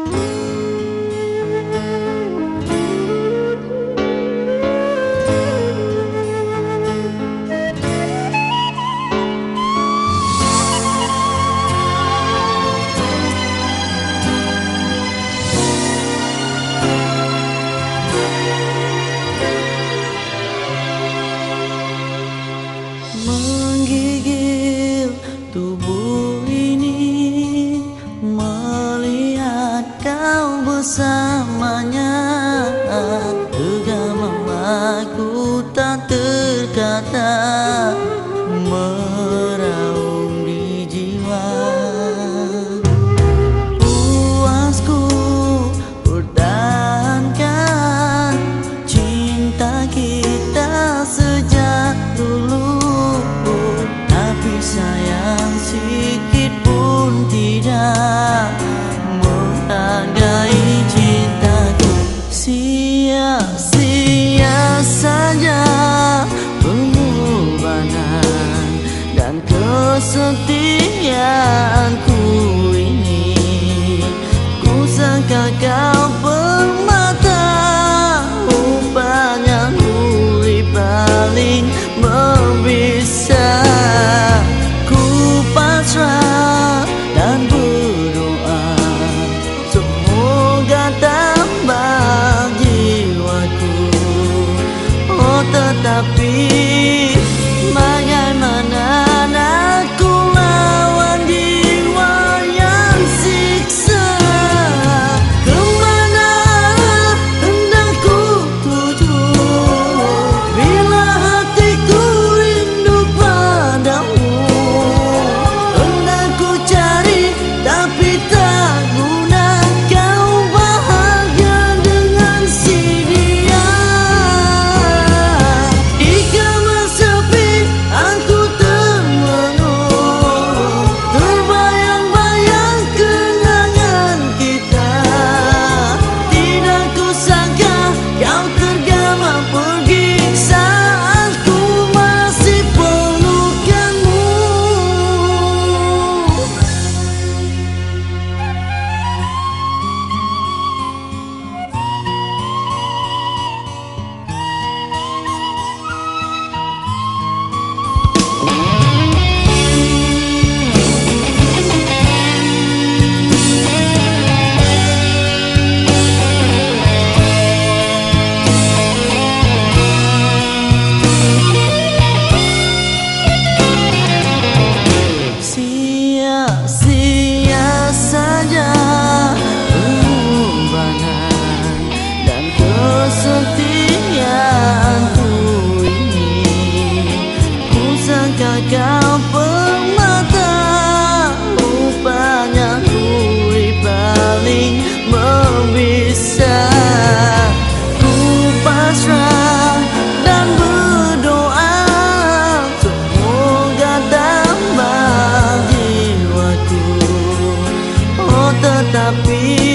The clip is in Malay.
Menggigil tubuh ini, melihat kau bersamanya. Gegam aku tak terkata, meraung di jiwa. Puasku pertahankan cinta kita sejak dulu, tapi sayang sikit pun tidak menghargai cintaku. Sia-sia saja pengorbanan dan kesetiaanku ini. Ku sangka kau permata, rupanya duri paling membisa. Ku pasrah dan berdoa, semoga tambah jiwaku. Oh tetapi bagaimana aku lawan jiwa yang siksa? Kemana hendak ku tuju bila hatiku rindu padamu? Hendak ku cari tapi tak guna, kau bahagia dengan si dia. Di kamar sepi aku termenung, terbayang-bayang kenangan kita. Tidak ku sangka kau tergama pergi saat ku masih pelukanmu. Sia-sia saja pengorbanan dan kesetiaanku ini. Ku sangka kau permata, rupanya duri paling membisa. Ku pasrah dan berdoa, semoga tambah jiwaku. Oh tetapi